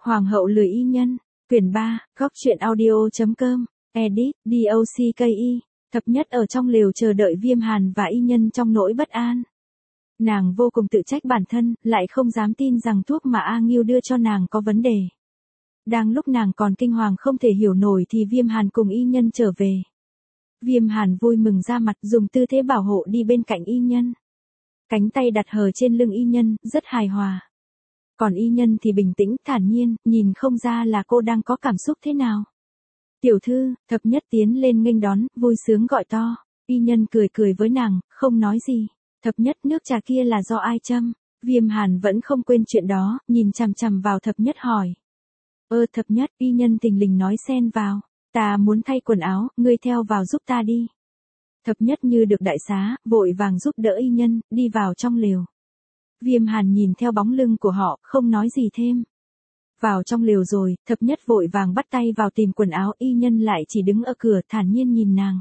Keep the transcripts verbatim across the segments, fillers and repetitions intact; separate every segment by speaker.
Speaker 1: Hoàng hậu lười y nhân, quyển ba, góc truyện audio.com, edit, docki, thập nhất ở trong lều chờ đợi Viêm Hàn và y nhân trong nỗi bất an. Nàng vô cùng tự trách bản thân, lại không dám tin rằng thuốc mà A Ngưu đưa cho nàng có vấn đề. Đang lúc nàng còn kinh hoàng không thể hiểu nổi thì Viêm Hàn cùng y nhân trở về. Viêm Hàn vui mừng ra mặt dùng tư thế bảo hộ đi bên cạnh y nhân. Cánh tay đặt hờ trên lưng y nhân, rất hài hòa. Còn y nhân thì bình tĩnh, thản nhiên, nhìn không ra là cô đang có cảm xúc thế nào. Tiểu thư, thập nhất tiến lên nghênh đón, vui sướng gọi to. Y nhân cười cười với nàng, không nói gì. Thập nhất, nước trà kia là do ai châm? Viêm Hàn vẫn không quên chuyện đó, nhìn chằm chằm vào thập nhất hỏi. Ơ thập nhất, y nhân thình lình nói xen vào. Ta muốn thay quần áo, ngươi theo vào giúp ta đi. Thập nhất như được đại xá, vội vàng giúp đỡ y nhân, đi vào trong lều. Viêm Hàn nhìn theo bóng lưng của họ, không nói gì thêm. Vào trong lều rồi, thập nhất vội vàng bắt tay vào tìm quần áo, y nhân lại chỉ đứng ở cửa thản nhiên nhìn nàng.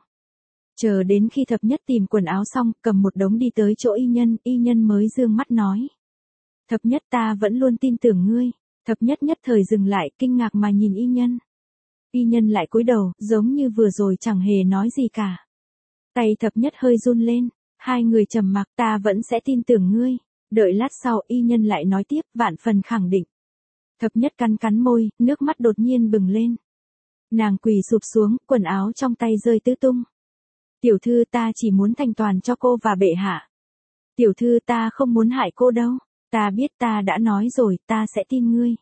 Speaker 1: Chờ đến khi thập nhất tìm quần áo xong, cầm một đống đi tới chỗ y nhân, y nhân mới dương mắt nói. Thập nhất, ta vẫn luôn tin tưởng ngươi. Thập nhất nhất thời dừng lại, kinh ngạc mà nhìn y nhân. Y nhân lại cúi đầu, giống như vừa rồi chẳng hề nói gì cả. Tay thập nhất hơi run lên, hai người trầm mặc, ta vẫn sẽ tin tưởng ngươi. Đợi lát sau, y nhân lại nói tiếp, vạn phần khẳng định. Thập nhất cắn cắn môi, nước mắt đột nhiên bừng lên. Nàng quỳ sụp xuống, quần áo trong tay rơi tứ tung. Tiểu thư, ta chỉ muốn thành toàn cho cô và bệ hạ. Tiểu thư, ta không muốn hại cô đâu. Ta biết, ta đã nói rồi, ta sẽ tin ngươi.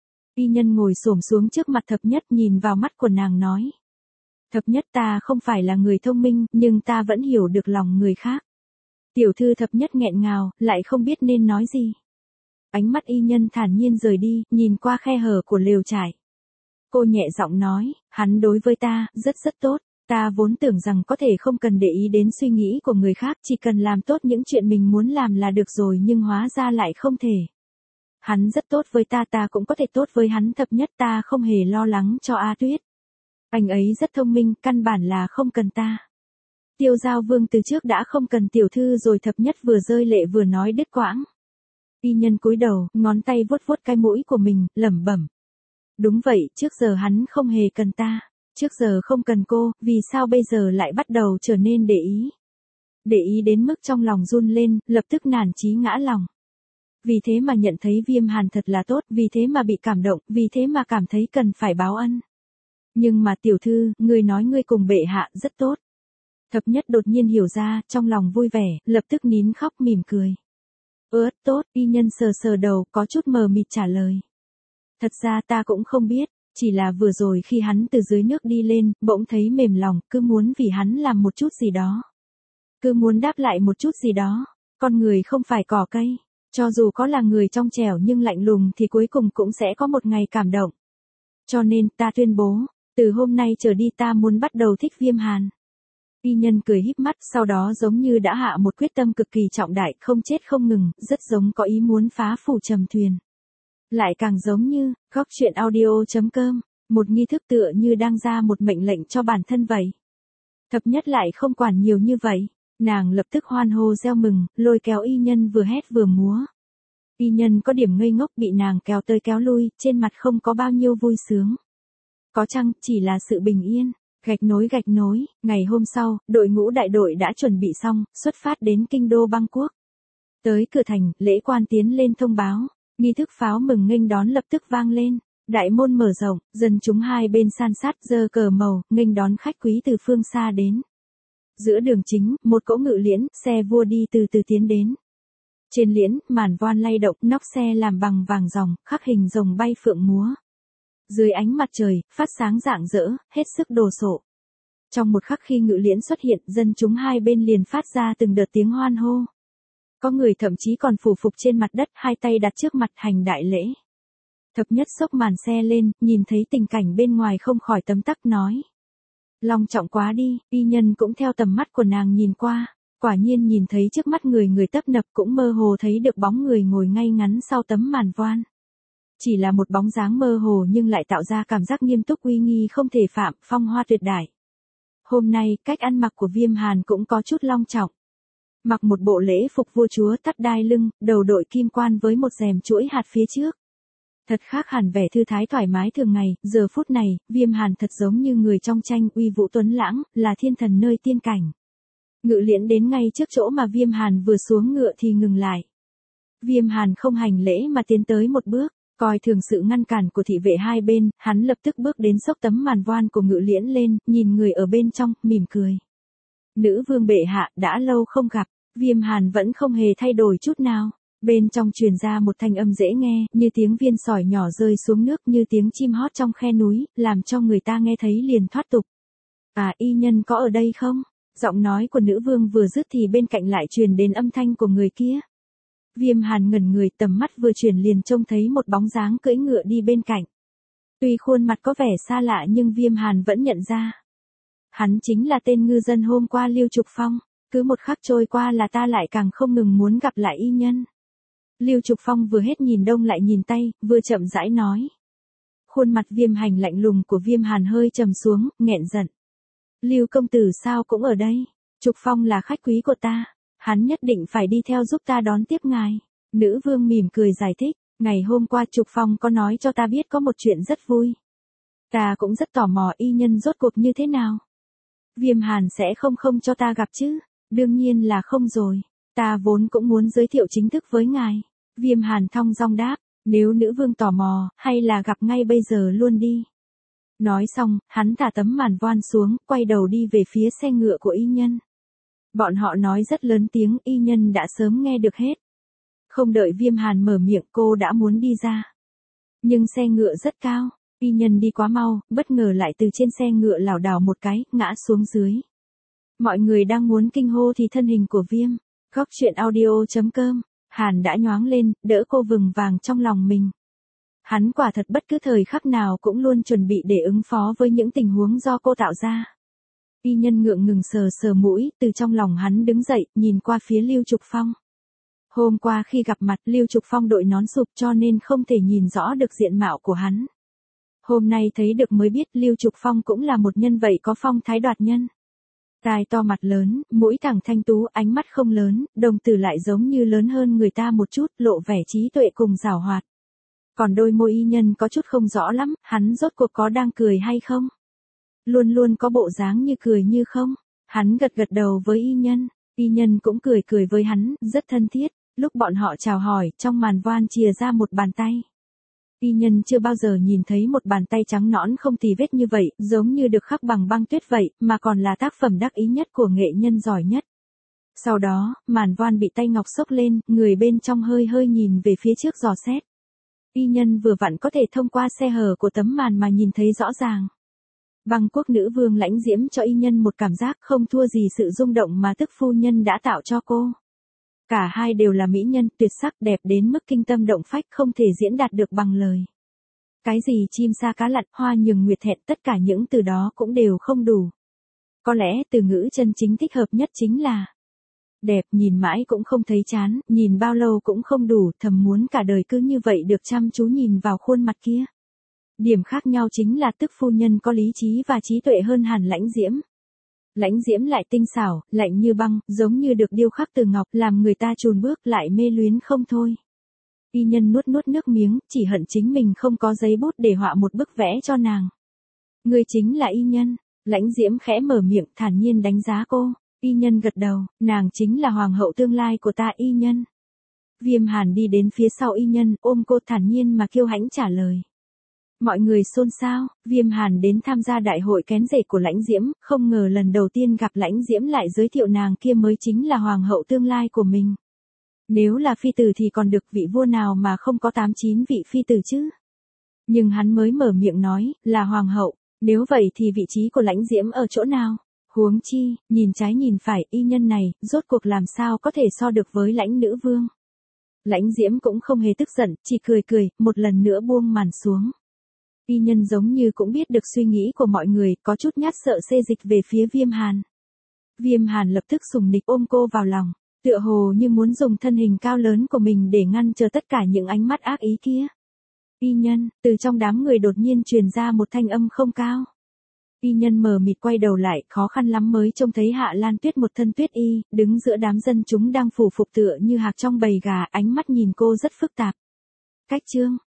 Speaker 1: Y nhân ngồi xổm xuống trước mặt thập nhất, nhìn vào mắt của nàng nói. Thập nhất, ta không phải là người thông minh, nhưng ta vẫn hiểu được lòng người khác. Tiểu thư, thập nhất nghẹn ngào, lại không biết nên nói gì. Ánh mắt y nhân thản nhiên rời đi, nhìn qua khe hở của lều trại. Cô nhẹ giọng nói, hắn đối với ta, rất rất tốt. Ta vốn tưởng rằng có thể không cần để ý đến suy nghĩ của người khác, chỉ cần làm tốt những chuyện mình muốn làm là được rồi, nhưng hóa ra lại không thể. Hắn rất tốt với ta, ta cũng có thể tốt với hắn. Thập nhất, ta không hề lo lắng cho A Tuyết. Anh ấy rất thông minh, căn bản là không cần ta. Tiêu Giao Vương từ trước đã không cần tiểu thư rồi. Thập nhất vừa rơi lệ vừa nói đứt quãng. Y nhân cúi đầu, ngón tay vuốt vuốt cái mũi của mình, lẩm bẩm. Đúng vậy, trước giờ hắn không hề cần ta. Trước giờ không cần cô, vì sao bây giờ lại bắt đầu trở nên để ý? Để ý đến mức trong lòng run lên, lập tức nản chí ngã lòng. Vì thế mà nhận thấy Viêm Hàn thật là tốt, vì thế mà bị cảm động, vì thế mà cảm thấy cần phải báo ân. Nhưng mà tiểu thư, ngươi nói ngươi cùng bệ hạ rất tốt. Thập nhất đột nhiên hiểu ra, trong lòng vui vẻ, lập tức nín khóc mỉm cười. Ớt tốt, y nhân sờ sờ đầu, có chút mờ mịt trả lời. Thật ra ta cũng không biết, chỉ là vừa rồi khi hắn từ dưới nước đi lên, bỗng thấy mềm lòng, cứ muốn vì hắn làm một chút gì đó. Cứ muốn đáp lại một chút gì đó. Con người không phải cỏ cây, cho dù có là người trong trẻo nhưng lạnh lùng thì cuối cùng cũng sẽ có một ngày cảm động. Cho nên ta tuyên bố, từ hôm nay trở đi ta muốn bắt đầu thích Viêm Hàn. Y nhân cười híp mắt, sau đó giống như đã hạ một quyết tâm cực kỳ trọng đại, không chết không ngừng, rất giống có ý muốn phá phủ trầm thuyền. Lại càng giống như, góc truyện audio.com, một nghi thức tựa như đang ra một mệnh lệnh cho bản thân vậy. Thập nhất lại không quản nhiều như vậy, nàng lập tức hoan hô reo mừng, lôi kéo y nhân vừa hét vừa múa. Y nhân có điểm ngây ngốc, bị nàng kéo tới kéo lui, trên mặt không có bao nhiêu vui sướng. Có chăng, chỉ là sự bình yên. Gạch nối gạch nối, ngày hôm sau, đội ngũ đại đội đã chuẩn bị xong, xuất phát đến kinh đô Bangkok. Tới cửa thành, lễ quan tiến lên thông báo, nghi thức pháo mừng nghênh đón lập tức vang lên, đại môn mở rộng, dân chúng hai bên san sát giơ cờ màu, nghênh đón khách quý từ phương xa đến. Giữa đường chính, một cỗ ngự liễn, xe vua đi từ từ tiến đến. Trên liễn, màn voan lay động, nóc xe làm bằng vàng ròng, khắc hình rồng bay phượng múa. Dưới ánh mặt trời, phát sáng rạng rỡ, hết sức đồ sộ. Trong một khắc khi ngự liễn xuất hiện, dân chúng hai bên liền phát ra từng đợt tiếng hoan hô. Có người thậm chí còn phủ phục trên mặt đất, hai tay đặt trước mặt hành đại lễ. Thập nhất xốc màn xe lên, nhìn thấy tình cảnh bên ngoài không khỏi tấm tắc nói. Long trọng quá đi, y nhân cũng theo tầm mắt của nàng nhìn qua, quả nhiên nhìn thấy trước mắt người người tấp nập, cũng mơ hồ thấy được bóng người ngồi ngay ngắn sau tấm màn voan. Chỉ là một bóng dáng mơ hồ nhưng lại tạo ra cảm giác nghiêm túc uy nghi không thể phạm, phong hoa tuyệt đại. Hôm nay, cách ăn mặc của Viêm Hàn cũng có chút long trọng. Mặc một bộ lễ phục vua chúa, thắt đai lưng, đầu đội kim quan với một rèm chuỗi hạt phía trước. Thật khác hẳn vẻ thư thái thoải mái thường ngày, giờ phút này, Viêm Hàn thật giống như người trong tranh uy vũ tuấn lãng, là thiên thần nơi tiên cảnh. Ngự liễn đến ngay trước chỗ mà Viêm Hàn vừa xuống ngựa thì ngừng lại. Viêm Hàn không hành lễ mà tiến tới một bước, coi thường sự ngăn cản của thị vệ hai bên, hắn lập tức bước đến xốc tấm màn voan của ngự liễn lên, nhìn người ở bên trong, mỉm cười. Nữ vương bệ hạ, đã lâu không gặp, Viêm Hàn vẫn không hề thay đổi chút nào. Bên trong truyền ra một thanh âm dễ nghe, như tiếng viên sỏi nhỏ rơi xuống nước, như tiếng chim hót trong khe núi, làm cho người ta nghe thấy liền thoát tục. À, y nhân có ở đây không? Giọng nói của nữ vương vừa dứt thì bên cạnh lại truyền đến âm thanh của người kia. Viêm Hàn ngẩn người, tầm mắt vừa chuyển liền trông thấy một bóng dáng cưỡi ngựa đi bên cạnh. Tuy khuôn mặt có vẻ xa lạ nhưng Viêm Hàn vẫn nhận ra. Hắn chính là tên ngư dân hôm qua Lưu Trục Phong, cứ một khắc trôi qua là ta lại càng không ngừng muốn gặp lại y nhân. Lưu Trục Phong vừa hết nhìn đông lại nhìn tây, vừa chậm rãi nói. Khuôn mặt Viêm Hành lạnh lùng của Viêm Hàn hơi trầm xuống, nghẹn giận. Lưu công tử sao cũng ở đây? Trục Phong là khách quý của ta, hắn nhất định phải đi theo giúp ta đón tiếp ngài. Nữ vương mỉm cười giải thích, ngày hôm qua Trục Phong có nói cho ta biết có một chuyện rất vui. Ta cũng rất tò mò y nhân rốt cuộc như thế nào. Viêm Hàn sẽ không không cho ta gặp chứ? Đương nhiên là không rồi. Ta vốn cũng muốn giới thiệu chính thức với ngài. Viêm Hàn thong dong đáp, nếu nữ vương tò mò, hay là gặp ngay bây giờ luôn đi. Nói xong, hắn thả tấm màn voan xuống, quay đầu đi về phía xe ngựa của y nhân. Bọn họ nói rất lớn tiếng, y nhân đã sớm nghe được hết. Không đợi Viêm Hàn mở miệng cô đã muốn đi ra. Nhưng xe ngựa rất cao, y nhân đi quá mau, bất ngờ lại từ trên xe ngựa lảo đảo một cái, ngã xuống dưới. Mọi người đang muốn kinh hô thì thân hình của Viêm. Góc truyện audio chấm com, Hàn đã nhoáng lên, đỡ cô vừng vàng trong lòng mình. Hắn quả thật bất cứ thời khắc nào cũng luôn chuẩn bị để ứng phó với những tình huống do cô tạo ra. Y nhân ngượng ngừng sờ sờ mũi, từ trong lòng hắn đứng dậy, nhìn qua phía Lưu Trục Phong. Hôm qua khi gặp mặt Lưu Trục Phong đội nón sụp cho nên không thể nhìn rõ được diện mạo của hắn. Hôm nay thấy được mới biết Lưu Trục Phong cũng là một nhân vậy có phong thái đoạt nhân. Tai to mặt lớn, mũi thẳng thanh tú, ánh mắt không lớn, đồng tử lại giống như lớn hơn người ta một chút, lộ vẻ trí tuệ cùng giảo hoạt. Còn đôi môi y nhân có chút không rõ lắm, hắn rốt cuộc có đang cười hay không? Luôn luôn có bộ dáng như cười như không? Hắn gật gật đầu với y nhân, y nhân cũng cười cười với hắn, rất thân thiết. Lúc bọn họ chào hỏi, trong màn voan chìa ra một bàn tay. Y nhân chưa bao giờ nhìn thấy một bàn tay trắng nõn không tì vết như vậy, giống như được khắc bằng băng tuyết vậy, mà còn là tác phẩm đắc ý nhất của nghệ nhân giỏi nhất. Sau đó, màn voan bị tay ngọc xốc lên, người bên trong hơi hơi nhìn về phía trước dò xét. Y nhân vừa vặn có thể thông qua khe hở của tấm màn mà nhìn thấy rõ ràng. Băng quốc nữ vương Lãnh Diễm cho y nhân một cảm giác không thua gì sự rung động mà tức phu nhân đã tạo cho cô. Cả hai đều là mỹ nhân tuyệt sắc đẹp đến mức kinh tâm động phách không thể diễn đạt được bằng lời. Cái gì chim sa cá lặn, hoa nhường nguyệt thẹn, tất cả những từ đó cũng đều không đủ. Có lẽ từ ngữ chân chính thích hợp nhất chính là đẹp, nhìn mãi cũng không thấy chán, nhìn bao lâu cũng không đủ, thầm muốn cả đời cứ như vậy được chăm chú nhìn vào khuôn mặt kia. Điểm khác nhau chính là tức phu nhân có lý trí và trí tuệ hơn hẳn Lãnh Diễm. Lãnh Diễm lại tinh xảo, lạnh như băng, giống như được điêu khắc từ ngọc, làm người ta chùn bước lại mê luyến không thôi. Y nhân nuốt nuốt nước miếng, chỉ hận chính mình không có giấy bút để họa một bức vẽ cho nàng. Người chính là y nhân. Lãnh Diễm khẽ mở miệng, thản nhiên đánh giá cô. Y nhân gật đầu, nàng chính là hoàng hậu tương lai của ta y nhân. Viêm Hàn đi đến phía sau y nhân, ôm cô thản nhiên mà kiêu hãnh trả lời. Mọi người xôn xao, Viêm Hàn đến tham gia đại hội kén rể của Lãnh Diễm, không ngờ lần đầu tiên gặp Lãnh Diễm lại giới thiệu nàng kia mới chính là hoàng hậu tương lai của mình. Nếu là phi tử thì còn được, vị vua nào mà không có tám chín vị phi tử chứ. Nhưng hắn mới mở miệng nói, là hoàng hậu, nếu vậy thì vị trí của Lãnh Diễm ở chỗ nào? Huống chi, nhìn trái nhìn phải, y nhân này, rốt cuộc làm sao có thể so được với Lãnh nữ vương. Lãnh Diễm cũng không hề tức giận, chỉ cười cười, một lần nữa buông màn xuống. Y nhân giống như cũng biết được suy nghĩ của mọi người, có chút nhát sợ xê dịch về phía Viêm Hàn. Viêm Hàn lập tức sùng nịch ôm cô vào lòng, tựa hồ như muốn dùng thân hình cao lớn của mình để ngăn trở tất cả những ánh mắt ác ý kia. Y nhân, từ trong đám người đột nhiên truyền ra một thanh âm không cao. Y nhân mờ mịt quay đầu lại, khó khăn lắm mới trông thấy Hạ Lan Tuyết một thân tuyết y, đứng giữa đám dân chúng đang phủ phục tựa như hạc trong bầy gà, ánh mắt nhìn cô rất phức tạp. Cách chương